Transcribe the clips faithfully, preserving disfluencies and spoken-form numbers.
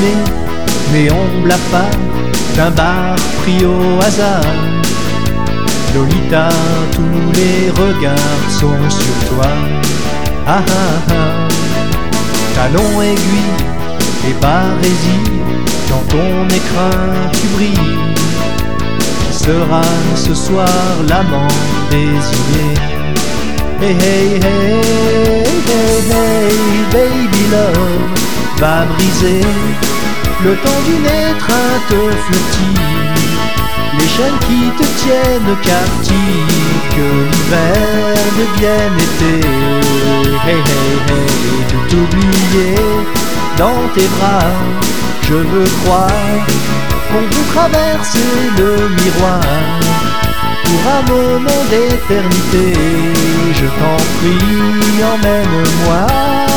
dîner, mais on blâme pas d'un bar pris au hasard. Lolita, tous les regards sont sur toi. Ah ah ah. Talons aiguilles et barésie, dans ton écrin tu brilles. Qui sera ce soir l'amant désigné? Hey hey hey hey hey baby love, va briser le temps d'une étreinte furtive, les chaînes qui te tiennent captive, que l'hiver devienne été. Hey hey hey, tout oublier dans tes bras, je veux croire qu'on peut traverser le miroir pour un moment d'éternité. Je t'en prie, emmène-moi.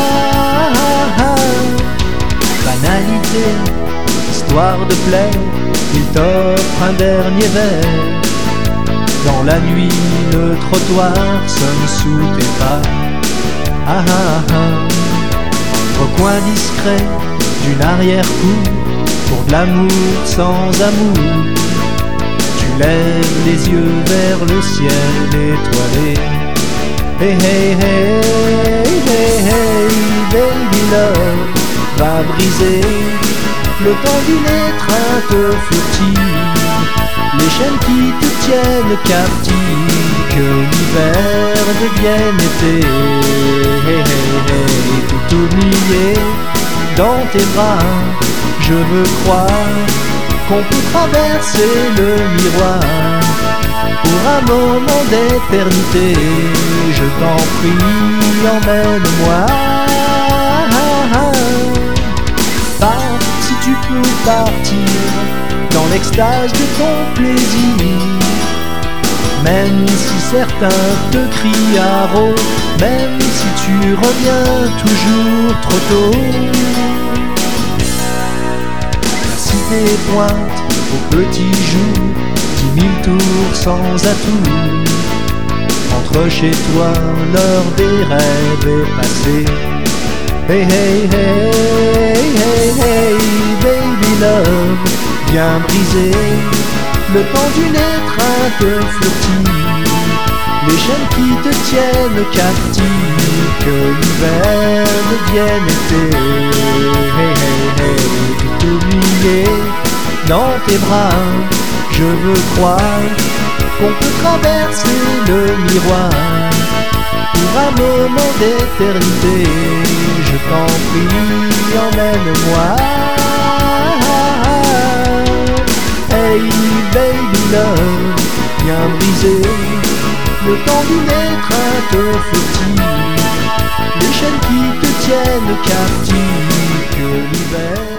Banalité, histoire de plaire, il t'offre un dernier verre. Dans la nuit, le trottoir sonne sous tes pas. Ah ah ah. Recoin discret d'une arrière-cour, pour de l'amour sans amour. Tu lèves les yeux vers le ciel étoilé. Hey hey hey hey hey baby love, va briser le temps d'une étreinte furtive, les chaînes qui te tiennent captive, que l'hiver devienne été. Hey hey hey, tout oublier dans tes bras, je veux croire qu'on peut traverser le miroir pour un moment d'éternité. Je t'en prie, emmène-moi. Pars si tu peux partir dans l'extase de ton plaisir, même si certains te crient haro, même si tu reviens toujours trop tôt. La cité pointe au petit jour, dix mille tours sans atout. Entre chez toi, l'heure des rêves est passée. Hey hey hey hey hey baby love, viens briser le temps d'une étreinte furtive, les chaînes qui te tiennent captive, que l'hiver devienne été. Hey hey hey, tout oublier dans tes bras, je veux croire qu'on peut traverser le miroir pour un moment d'éternité. Je t'en prie, emmène-moi. Hey baby love, viens briser le temps d'une étreinte furtive, les chaînes qui te tiennent captive, que l'hiver